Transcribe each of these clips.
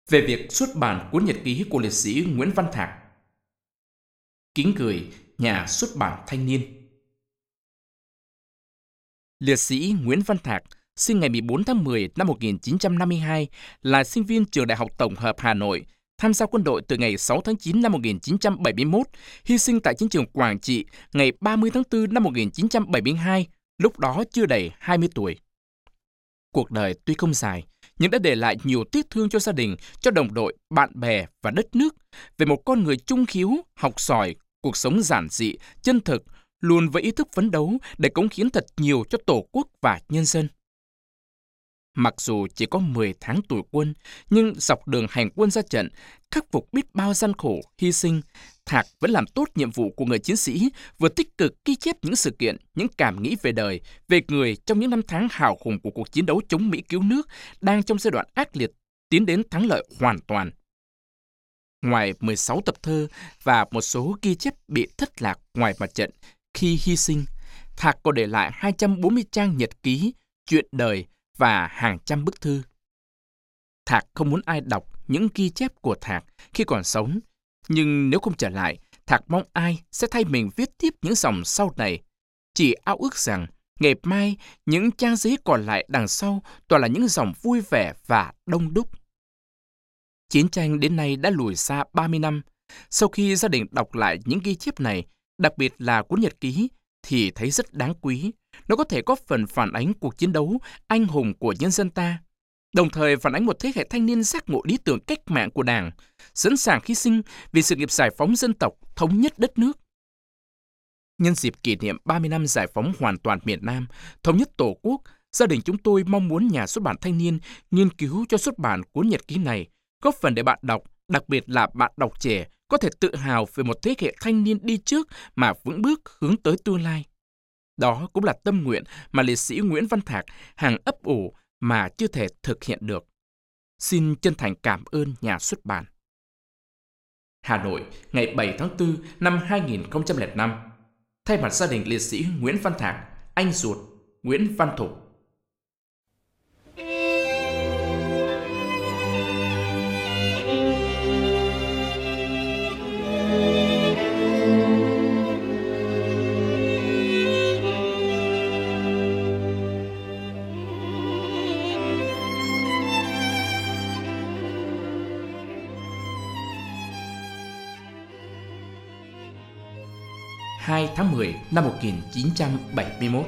về việc xuất bản cuốn nhật ký của liệt sĩ Nguyễn Văn Thạc. Kính gửi nhà xuất bản Thanh niên. Liệt sĩ Nguyễn Văn Thạc sinh ngày 14 tháng 10 năm 1952, là sinh viên trường Đại học Tổng hợp Hà Nội, tham gia quân đội từ ngày 6 tháng 9 năm 1971, hy sinh tại chiến trường Quảng Trị ngày 30 tháng 4 năm 1972, lúc đó chưa đầy 20 tuổi. Cuộc đời tuy không dài, nhưng đã để lại nhiều tiếc thương cho gia đình, cho đồng đội, bạn bè và đất nước, về một con người trung khiếu, học giỏi, cuộc sống giản dị, chân thực, luôn với ý thức phấn đấu để cống hiến thật nhiều cho Tổ quốc và nhân dân. Mặc dù chỉ có 10 tháng tuổi quân, nhưng dọc đường hành quân ra trận, khắc phục biết bao gian khổ, hy sinh, Thạc vẫn làm tốt nhiệm vụ của người chiến sĩ, vừa tích cực ghi chép những sự kiện, những cảm nghĩ về đời, về người trong những năm tháng hào hùng của cuộc chiến đấu chống Mỹ cứu nước đang trong giai đoạn ác liệt, tiến đến thắng lợi hoàn toàn. Ngoài 16 tập thơ và một số ghi chép bị thất lạc ngoài mặt trận, khi hy sinh, Thạc còn để lại 240 trang nhật ký, chuyện đời và hàng trăm bức thư. Thạc không muốn ai đọc những ghi chép của Thạc khi còn sống, nhưng nếu không trở lại, Thạc mong ai sẽ thay mình viết tiếp những dòng sau này. Chỉ ao ước rằng, ngày mai, những trang giấy còn lại đằng sau toàn là những dòng vui vẻ và đông đúc. Chiến tranh đến nay đã lùi xa 30 năm. Sau khi gia đình đọc lại những ghi chép này, đặc biệt là cuốn nhật ký, thì thấy rất đáng quý. Nó có thể góp phần phản ánh cuộc chiến đấu anh hùng của nhân dân ta, đồng thời phản ánh một thế hệ thanh niên giác ngộ lý tưởng cách mạng của Đảng, sẵn sàng hy sinh vì sự nghiệp giải phóng dân tộc, thống nhất đất nước. Nhân dịp kỷ niệm 30 năm giải phóng hoàn toàn miền Nam, thống nhất Tổ quốc, gia đình chúng tôi mong muốn nhà xuất bản Thanh niên nghiên cứu cho xuất bản cuốn nhật ký này, góp phần để bạn đọc, đặc biệt là bạn đọc trẻ, có thể tự hào về một thế hệ thanh niên đi trước mà vững bước hướng tới tương lai. Đó cũng là tâm nguyện mà liệt sĩ Nguyễn Văn Thạc hằng ấp ủ mà chưa thể thực hiện được. Xin chân thành cảm ơn nhà xuất bản. Hà Nội, ngày 7 tháng 4 năm 2005. Thay mặt gia đình liệt sĩ Nguyễn Văn Thạc, anh ruột Nguyễn Văn Thục. (2 tháng 10 năm 1971).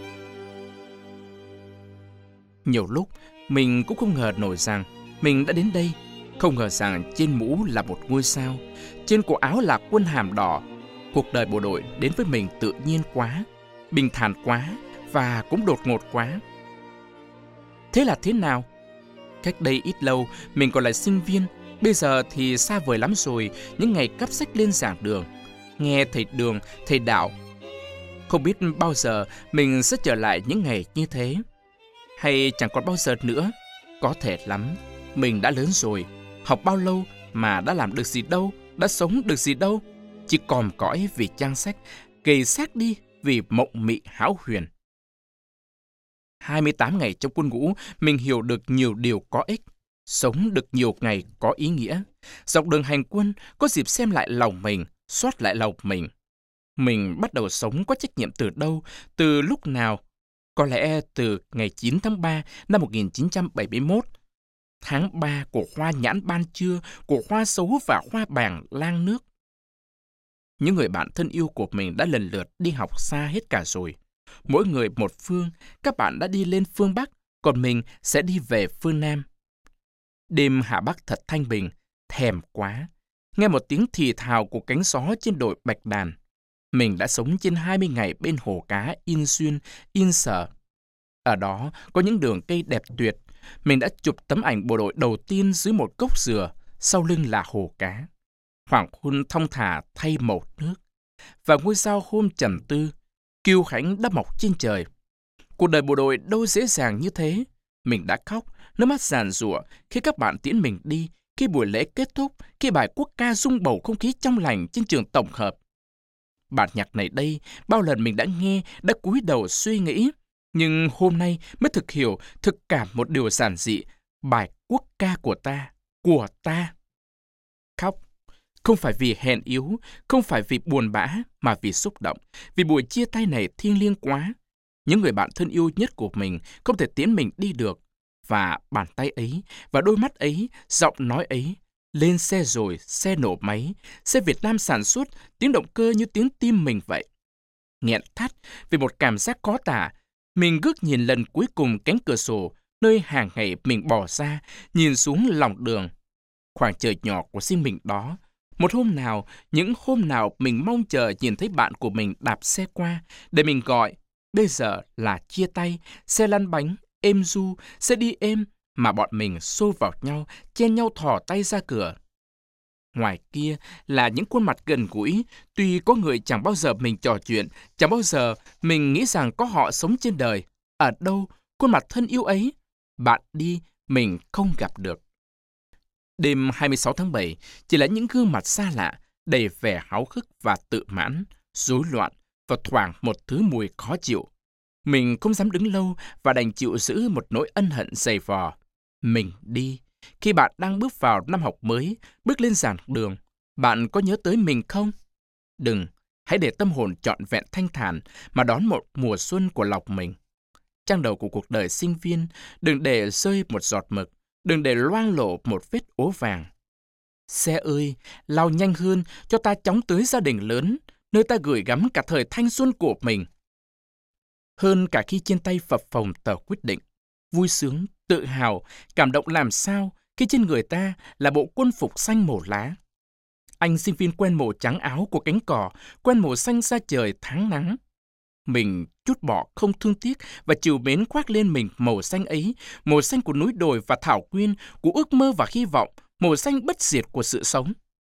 Nhiều lúc, mình cũng không ngờ nổi rằng mình đã đến đây. Không ngờ rằng trên mũ là một ngôi sao, trên cổ áo là quân hàm đỏ. Cuộc đời bộ đội đến với mình tự nhiên quá, bình thản quá và cũng đột ngột quá. Thế là thế nào? Cách đây ít lâu, mình còn là sinh viên. Bây giờ thì xa vời lắm rồi, những ngày cắp sách lên giảng đường, nghe thầy Đường, thầy Đạo. Không biết bao giờ mình sẽ trở lại những ngày như thế. Hay chẳng còn bao giờ nữa. Có thể lắm. Mình đã lớn rồi. Học bao lâu mà đã làm được gì đâu, đã sống được gì đâu. Chỉ còm cõi vì trang sách, gầy xác đi vì mộng mị hão huyền. 28 ngày trong quân ngũ, mình hiểu được nhiều điều có ích, sống được nhiều ngày có ý nghĩa. Dọc đường hành quân, có dịp xem lại lòng mình, soát lại lòng mình. Mình bắt đầu sống có trách nhiệm từ đâu, từ lúc nào? Có lẽ từ ngày 9 tháng 3 năm 1971. Tháng 3 của hoa nhãn ban trưa, của hoa sấu và hoa bàng lang nước. Những người bạn thân yêu của mình đã lần lượt đi học xa hết cả rồi. Mỗi người một phương, các bạn đã đi lên phương Bắc, còn mình sẽ đi về phương Nam. Đêm Hà Bắc thật thanh bình, thèm quá. Nghe một tiếng thì thào của cánh gió trên đồi Bạch Đàn. Mình đã sống trên 20 ngày bên hồ cá Yên Xuyên, Yên Sở. Ở đó có những đường cây đẹp tuyệt. Mình đã chụp tấm ảnh bộ đội đầu tiên dưới một gốc dừa, sau lưng là hồ cá. Hoàng hôn thong thả thay màu nước. Và ngôi sao hôm trầm tư, kiêu hãnh đã mọc trên trời. Cuộc đời bộ đội đâu dễ dàng như thế. Mình đã khóc, nước mắt giàn giụa khi các bạn tiễn mình đi, khi buổi lễ kết thúc, khi bài quốc ca rung bầu không khí trong lành trên trường tổng hợp. Bản nhạc này đây, bao lần mình đã nghe, đã cúi đầu suy nghĩ, nhưng hôm nay mới thực hiểu, thực cảm một điều giản dị, bài quốc ca của ta. của ta. Khóc, không phải vì hèn yếu, không phải vì buồn bã, mà vì xúc động, vì buổi chia tay này thiêng liêng quá. Những người bạn thân yêu nhất của mình không thể tiễn mình đi được. Và bàn tay ấy, và đôi mắt ấy, giọng nói ấy, lên xe rồi, xe nổ máy, xe Việt Nam sản xuất, tiếng động cơ như tiếng tim mình vậy. Nghẹn thắt vì một cảm giác khó tả, mình ngước nhìn lần cuối cùng cánh cửa sổ, nơi hàng ngày mình bỏ ra, nhìn xuống lòng đường. Khoảng trời nhỏ của riêng mình đó. Một hôm nào, những hôm nào mình mong chờ nhìn thấy bạn của mình đạp xe qua, để mình gọi, bây giờ là chia tay, xe lăn bánh, êm du, xe đi êm, mà bọn mình xô vào nhau, chen nhau thò tay ra cửa. Ngoài kia là những khuôn mặt gần gũi, tuy có người chẳng bao giờ mình trò chuyện, chẳng bao giờ mình nghĩ rằng có họ sống trên đời. Ở đâu, khuôn mặt thân yêu ấy, bạn đi, mình không gặp được. Đêm 26 tháng 7 chỉ là những gương mặt xa lạ, đầy vẻ háo hức và tự mãn, rối loạn và thoảng một thứ mùi khó chịu. Mình không dám đứng lâu và đành chịu giữ một nỗi ân hận dày vò. Mình đi. Khi bạn đang bước vào năm học mới, bước lên giảng đường, bạn có nhớ tới mình không? Đừng, hãy để tâm hồn trọn vẹn thanh thản mà đón một mùa xuân của lòng mình. Trang đầu của cuộc đời sinh viên, đừng để rơi một giọt mực, đừng để loang lổ một vết ố vàng. Xe ơi, lao nhanh hơn cho ta chóng tới gia đình lớn, nơi ta gửi gắm cả thời thanh xuân của mình. Hơn cả khi trên tay phập phồng tờ quyết định, vui sướng, tự hào, cảm động làm sao khi trên người ta là bộ quân phục xanh màu lá. Anh sinh viên quen màu trắng áo của cánh cỏ, quen màu xanh da trời tháng nắng. Mình trút bỏ không thương tiếc và trìu mến khoác lên mình màu xanh ấy, màu xanh của núi đồi và thảo nguyên, của ước mơ và hy vọng, màu xanh bất diệt của sự sống.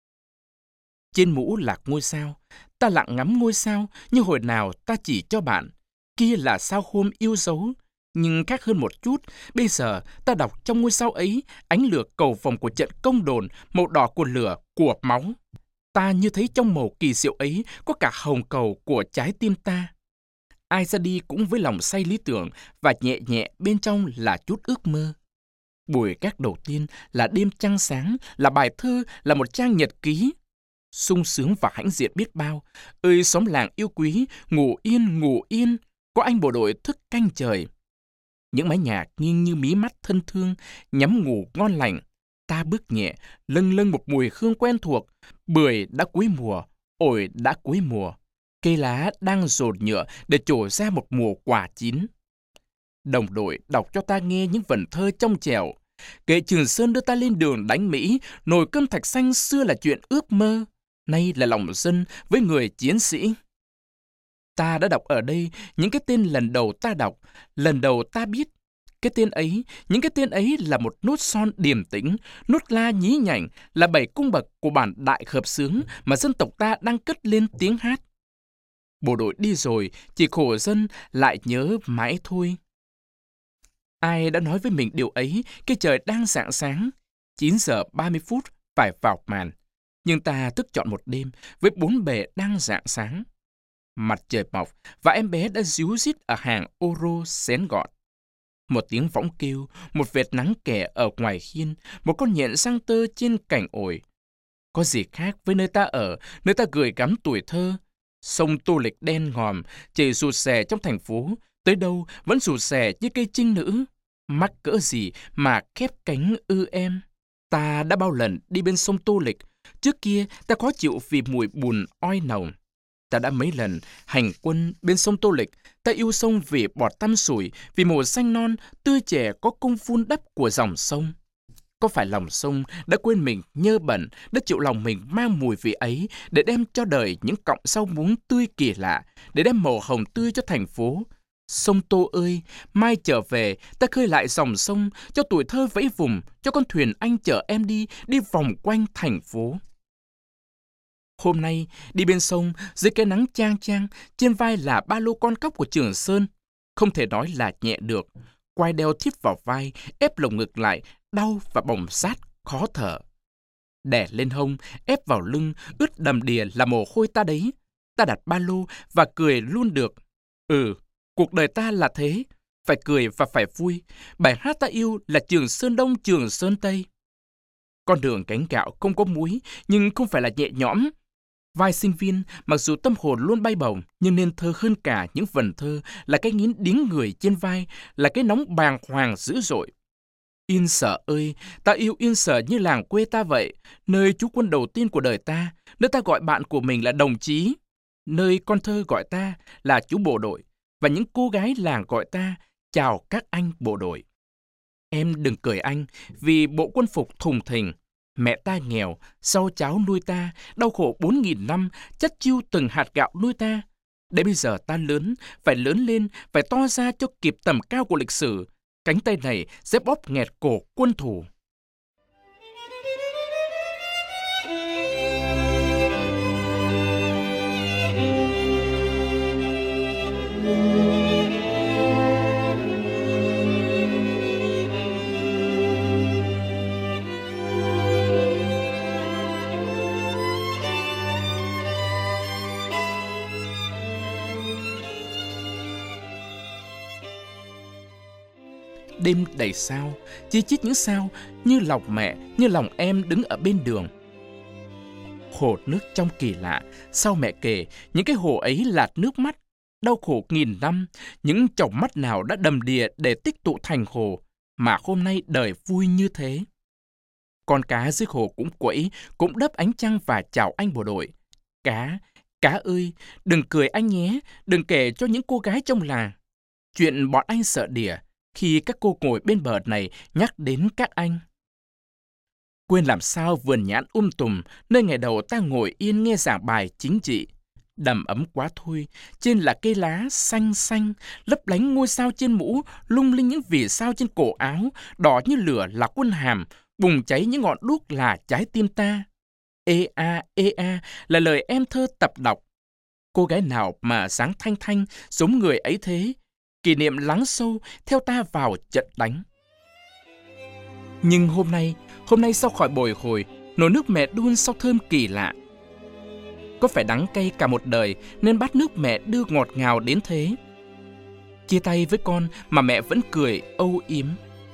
Trên mũ là ngôi sao, ta lặng ngắm ngôi sao như hồi nào ta chỉ cho bạn. Kia là sao hôm yêu dấu, nhưng khác hơn một chút, bây giờ ta đọc trong ngôi sao ấy ánh lửa cầu vồng của trận công đồn, màu đỏ của lửa, của máu. Ta như thấy trong màu kỳ diệu ấy có cả hồng cầu của trái tim ta. Ai ra đi cũng với lòng say lý tưởng và nhẹ nhẹ bên trong là chút ước mơ. Buổi các đầu tiên là đêm trăng sáng, là bài thơ, là một trang nhật ký. Sung sướng và hãnh diện biết bao. Ơi xóm làng yêu quý, ngủ yên, có anh bộ đội thức canh trời. Những mái nhà nghiêng như mí mắt thân thương, nhắm ngủ ngon lành. Ta bước nhẹ, lâng lâng một mùi hương quen thuộc. Bưởi đã cuối mùa, ổi đã cuối mùa. Cây lá đang dồn nhựa để trổ ra một mùa quả chín. Đồng đội đọc cho ta nghe những vần thơ trong trẻo. Kệ Trường Sơn đưa ta lên đường đánh Mỹ, nồi cơm thạch xanh xưa là chuyện ước mơ, nay là lòng dân với người chiến sĩ. Ta đã đọc ở đây những cái tên lần đầu ta đọc, lần đầu ta biết. Cái tên ấy, những cái tên ấy là một nốt son điềm tĩnh, nốt la nhí nhảnh, là 7 cung bậc của bản đại hợp xướng mà dân tộc ta đang cất lên tiếng hát. Bộ đội đi rồi, chỉ khổ dân lại nhớ mãi thôi. Ai đã nói với mình điều ấy khi trời đang rạng sáng, 9 giờ 30 phút phải vào màn. Nhưng ta thức trọn một đêm với 4 bề đang rạng sáng. Mặt trời mọc và em bé đã ríu rít ở hàng ô rô xén gọn. Một tiếng võng kêu, một vệt nắng kẻ ở ngoài hiên, một con nhện sang tơ trên cành ổi. Có gì khác với nơi ta ở, nơi ta gửi gắm tuổi thơ. Sông Tô Lịch đen ngòm, chảy rụt rè trong thành phố, tới đâu vẫn rụt rè như cây trinh nữ. Mắc cỡ gì mà khép cánh ư em. Ta đã bao lần đi bên sông Tô Lịch, trước kia ta khó chịu vì mùi bùn oi nồng. Ta đã mấy lần hành quân bên sông Tô Lịch, ta yêu sông vì bọt tăm sủi, vì màu xanh non, tươi trẻ có công vun đắp của dòng sông. Có phải lòng sông đã quên mình nhơ bẩn, đã chịu lòng mình mang mùi vị ấy để đem cho đời những cọng rau muống tươi kỳ lạ, để đem màu hồng tươi cho thành phố? Sông Tô ơi, mai trở về, ta khơi lại dòng sông, cho tuổi thơ vẫy vùng, cho con thuyền anh chở em đi, đi vòng quanh thành phố. Hôm nay, đi bên sông, dưới cái nắng chang chang, trên vai là ba lô con cóc của Trường Sơn. Không thể nói là nhẹ được. Quai đeo thít vào vai, ép lồng ngực lại, đau và bỏng rát, khó thở. Đè lên hông, ép vào lưng, ướt đầm đìa là mồ hôi ta đấy. Ta đặt ba lô và cười luôn được. Cuộc đời ta là thế. Phải cười và phải vui. Bài hát ta yêu là Trường Sơn Đông, Trường Sơn Tây. Con đường gánh gạo không có múi, nhưng không phải là nhẹ nhõm. Vai sinh viên, mặc dù tâm hồn luôn bay bổng, nhưng nên thơ hơn cả những vần thơ là cái nghiến điếng người trên vai, là cái nóng bàng hoàng dữ dội. Yên Sở ơi, ta yêu Yên Sở như làng quê ta vậy, nơi trú quân đầu tiên của đời ta, nơi ta gọi bạn của mình là đồng chí, nơi con thơ gọi ta là chú bộ đội, và những cô gái làng gọi ta chào các anh bộ đội. Em đừng cười anh, vì bộ quân phục thùng thình. Mẹ ta nghèo, sau cháo nuôi ta, đau khổ 4.000 năm, chất chiêu từng hạt gạo nuôi ta. Để bây giờ ta phải lớn lên, phải to ra cho kịp tầm cao của lịch sử. Cánh tay này sẽ bóp nghẹt cổ quân thù. Đêm đầy sao, chi chít những sao, như lòng mẹ, như lòng em đứng ở bên đường. Hồ nước trong kỳ lạ, sao mẹ kể, những cái hồ ấy lạt nước mắt, đau khổ 1000 năm, những tròng mắt nào đã đầm đìa để tích tụ thành hồ, mà hôm nay đời vui như thế. Con cá dưới hồ cũng quẫy, cũng đớp ánh trăng và chào anh bộ đội. Cá ơi, đừng cười anh nhé, đừng kể cho những cô gái trong làng. Chuyện bọn anh sợ đỉa, khi các cô ngồi bên bờ này nhắc đến các anh. Quên làm sao vườn nhãn tùm, nơi ngày đầu ta ngồi yên nghe giảng bài chính trị. Đầm ấm quá thôi, trên là cây lá xanh xanh, lấp lánh ngôi sao trên mũ, lung linh những vì sao trên cổ áo, đỏ như lửa là quân hàm, bùng cháy những ngọn đuốc là trái tim ta. Ê a là lời em thơ tập đọc. Cô gái nào mà dáng thanh thanh giống người ấy thế, kỷ niệm lắng sâu theo ta vào trận đánh. Nhưng hôm nay sau khỏi bồi hồi, nồi nước mẹ đun sao thơm kỳ lạ. Có phải đắng cay cả một đời nên bát nước mẹ đưa ngọt ngào đến thế? Chia tay với con mà mẹ vẫn cười âu yếm.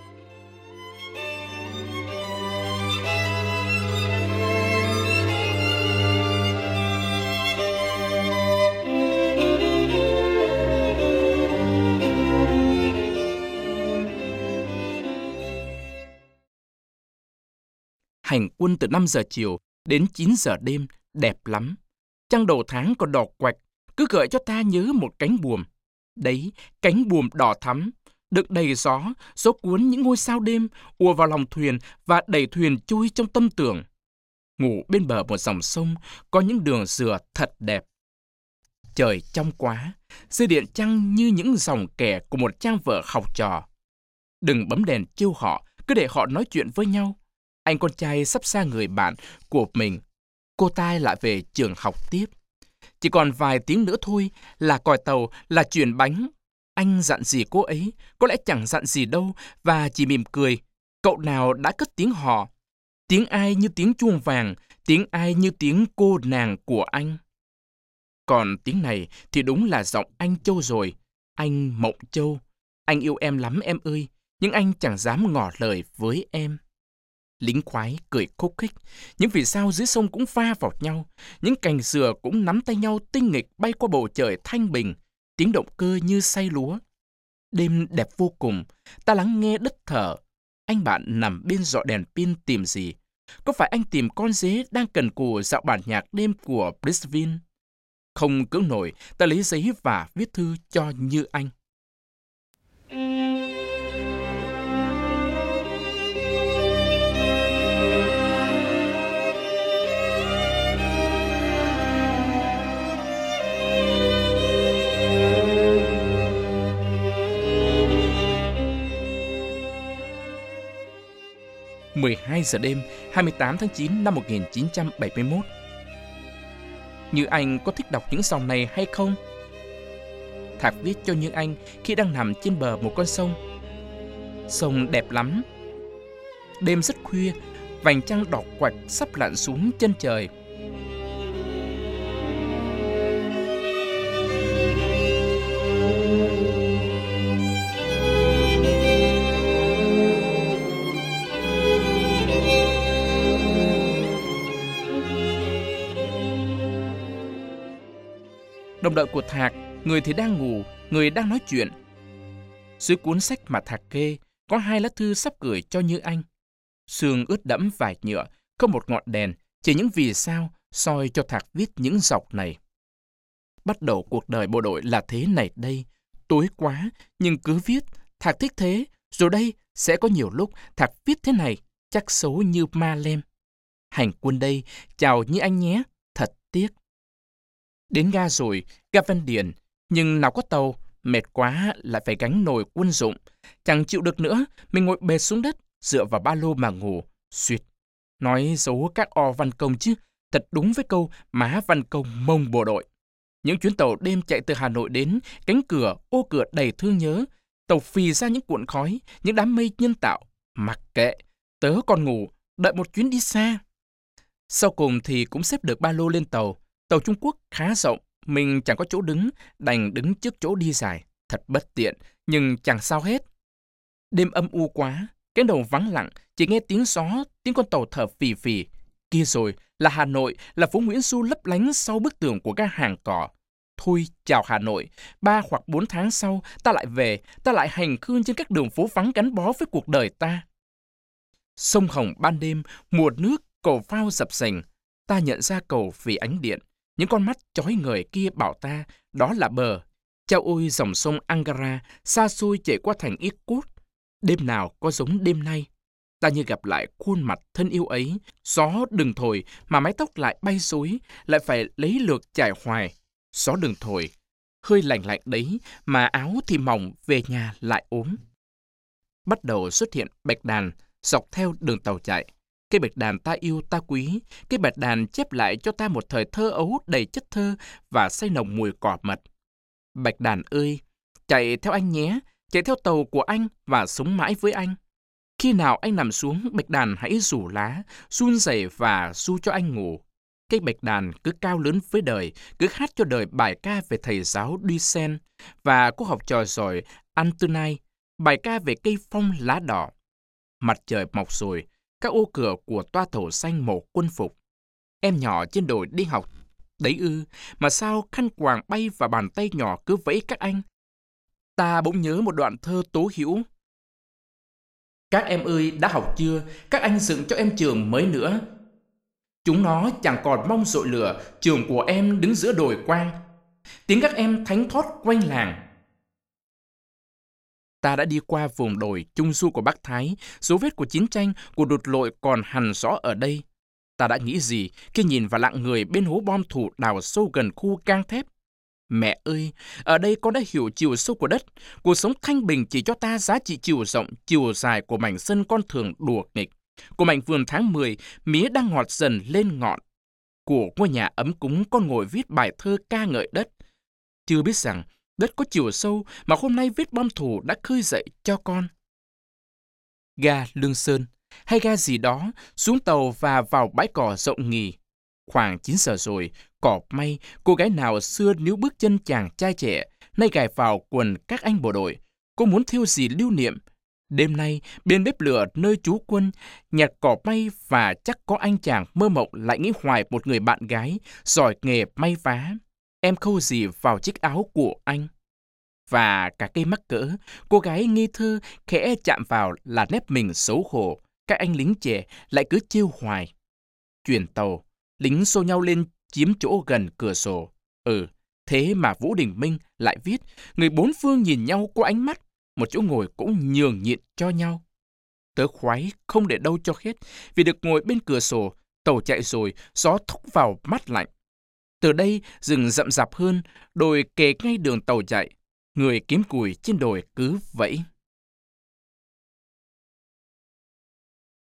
Hành quân từ 5 giờ chiều đến 9 giờ đêm, đẹp lắm. Trăng đầu tháng còn đỏ quạch, cứ gợi cho ta nhớ một cánh buồm. Đấy, cánh buồm đỏ thắm, đựng đầy gió cuốn những ngôi sao đêm, ùa vào lòng thuyền và đẩy thuyền trôi trong tâm tưởng. Ngủ bên bờ một dòng sông, có những đường dừa thật đẹp. Trời trong quá, dây điện trăng như những dòng kẻ của một trang vở học trò. Đừng bấm đèn trêu họ, cứ để họ nói chuyện với nhau. Anh con trai sắp xa người bạn của mình. Cô ta lại về trường học tiếp. Chỉ còn vài tiếng nữa thôi là còi tàu, là chuyển bánh. Anh dặn gì cô ấy, có lẽ chẳng dặn gì đâu, và chỉ mỉm cười. Cậu nào đã cất tiếng hò. Tiếng ai như tiếng chuông vàng, tiếng ai như tiếng cô nàng của anh. Còn tiếng này thì đúng là giọng anh Châu rồi. Anh Mộng Châu. Anh yêu em lắm em ơi, nhưng anh chẳng dám ngỏ lời với em. Lính khoái cười khúc khích, những vì sao dưới sông cũng va vào nhau, những cành dừa cũng nắm tay nhau tinh nghịch bay qua bầu trời thanh bình, tiếng động cơ như xay lúa. Đêm đẹp vô cùng, ta lắng nghe đất thở. Anh bạn nằm bên rọ đèn pin tìm gì? Có phải anh tìm con dế đang cần cù dạo bản nhạc đêm của Brisbane? Không cưỡng nổi, ta lấy giấy và viết thư cho Như Anh. – 12 giờ đêm, 28 tháng 9 năm 1971. Như Anh có thích đọc những dòng này hay không? Thạc viết cho Như Anh khi đang nằm trên bờ một con sông. Sông đẹp lắm. Đêm rất khuya, vành trăng đỏ quạch sắp lặn xuống chân trời. Đồng đội của Thạc, người thì đang ngủ, người đang nói chuyện. Dưới cuốn sách mà Thạc kê, có 2 lá thư sắp gửi cho Như Anh. Sương ướt đẫm vải nhựa, không một ngọn đèn, chỉ những vì sao soi cho Thạc viết những dọc này. Bắt đầu cuộc đời bộ đội là thế này đây. Tối quá, nhưng cứ viết, Thạc thích thế. Rồi đây, sẽ có nhiều lúc Thạc viết thế này, chắc xấu như ma lem. Hành quân đây, chào Như Anh nhé, thật tiếc. Đến ga rồi, ga Văn Điền, nhưng nào có tàu, mệt quá lại phải gánh nồi quân dụng. Chẳng chịu được nữa, mình ngồi bệt xuống đất, dựa vào ba lô mà ngủ, suýt. Nói xấu các o văn công chứ, thật đúng với câu má văn công mông bộ đội. Những chuyến tàu đêm chạy từ Hà Nội đến, cánh cửa, ô cửa đầy thương nhớ. Tàu phì ra những cuộn khói, những đám mây nhân tạo. Mặc kệ, tớ còn ngủ, đợi một chuyến đi xa. Sau cùng thì cũng xếp được ba lô lên tàu. Tàu Trung Quốc khá rộng, mình chẳng có chỗ đứng, đành đứng trước chỗ đi dài. Thật bất tiện, nhưng chẳng sao hết. Đêm âm u quá, cánh đồng vắng lặng, chỉ nghe tiếng gió, tiếng con tàu thở phì phì. Kia rồi, là Hà Nội, là phố Nguyễn Du lấp lánh sau bức tường của ga hàng cỏ. Thôi, chào Hà Nội, 3 hoặc 4 tháng sau, ta lại về, ta lại hành khương trên các đường phố vắng gắn bó với cuộc đời ta. Sông Hồng ban đêm, mùa nước, cầu phao dập dềnh. Ta nhận ra cầu vì ánh điện. Những con mắt chói ngời kia bảo ta, đó là bờ. Chao ôi dòng sông Angara, xa xôi chảy qua thành Irkut. Đêm nào có giống đêm nay. Ta như gặp lại khuôn mặt thân yêu ấy. Gió đừng thổi mà mái tóc lại bay xối, lại phải lấy lược trải hoài. Gió đừng thổi, hơi lạnh lạnh đấy mà áo thì mỏng, về nhà lại ốm. Bắt đầu xuất hiện bạch đàn dọc theo đường tàu chạy. Cây bạch đàn ta yêu ta quý, cây bạch đàn chép lại cho ta một thời thơ ấu đầy chất thơ và say nồng mùi cỏ mật. Bạch đàn ơi, chạy theo anh nhé, chạy theo tàu của anh và sống mãi với anh. Khi nào anh nằm xuống, bạch đàn hãy rủ lá, run rẩy và ru cho anh ngủ. Cây bạch đàn cứ cao lớn với đời, cứ hát cho đời bài ca về thầy giáo Duisen và cô học trò giỏi Antonai, bài ca về cây phong lá đỏ. Mặt trời mọc rồi, các ô cửa của toa tàu xanh màu quân phục. Em nhỏ trên đồi đi học, đấy ư, mà sao khăn quàng bay và bàn tay nhỏ cứ vẫy các anh. Ta bỗng nhớ một đoạn thơ Tố Hữu. Các em ơi, đã học chưa? Các anh dựng cho em trường mới nữa. Chúng nó chẳng còn mong dội lửa, trường của em đứng giữa đồi quang. Tiếng các em thánh thót quanh làng. Ta đã đi qua vùng đồi trung du của Bắc Thái, dấu vết của chiến tranh, của đột lội còn hằn rõ ở đây. Ta đã nghĩ gì khi nhìn vào lạng người bên hố bom thủ đào sâu gần khu gang thép? Mẹ ơi, ở đây con đã hiểu chiều sâu của đất. Cuộc sống thanh bình chỉ cho ta giá trị chiều rộng, chiều dài của mảnh sân con thường đùa nghịch. Của mảnh vườn tháng 10, mía đang ngọt dần lên ngọn. Của ngôi nhà ấm cúng con ngồi viết bài thơ ca ngợi đất. Chưa biết rằng đất có chiều sâu mà hôm nay vết bom thủ đã khơi dậy cho con. Ga Lương Sơn, hay ga gì đó, xuống tàu và vào bãi cỏ rộng nghỉ. Khoảng 9 giờ rồi, cỏ may, cô gái nào xưa níu bước chân chàng trai trẻ, nay gài vào quần các anh bộ đội. Cô muốn thiêu gì lưu niệm? Đêm nay, bên bếp lửa nơi trú quân, nhặt cỏ may và chắc có anh chàng mơ mộng lại nghĩ hoài một người bạn gái, giỏi nghề may vá. Em khâu gì vào chiếc áo của anh? Và cả cây mắc cỡ, cô gái nghi thơ khẽ chạm vào là nép mình xấu hổ. Các anh lính trẻ lại cứ trêu hoài. Chuyển tàu, lính xô nhau lên chiếm chỗ gần cửa sổ. Thế mà Vũ Đình Minh lại viết, người bốn phương nhìn nhau qua ánh mắt, một chỗ ngồi cũng nhường nhịn cho nhau. Tớ khoái không để đâu cho hết, vì được ngồi bên cửa sổ, tàu chạy rồi, gió thốc vào mắt lạnh. Từ đây, rừng rậm rạp hơn, đồi kề ngay đường tàu chạy. Người kiếm củi trên đồi cứ vẫy.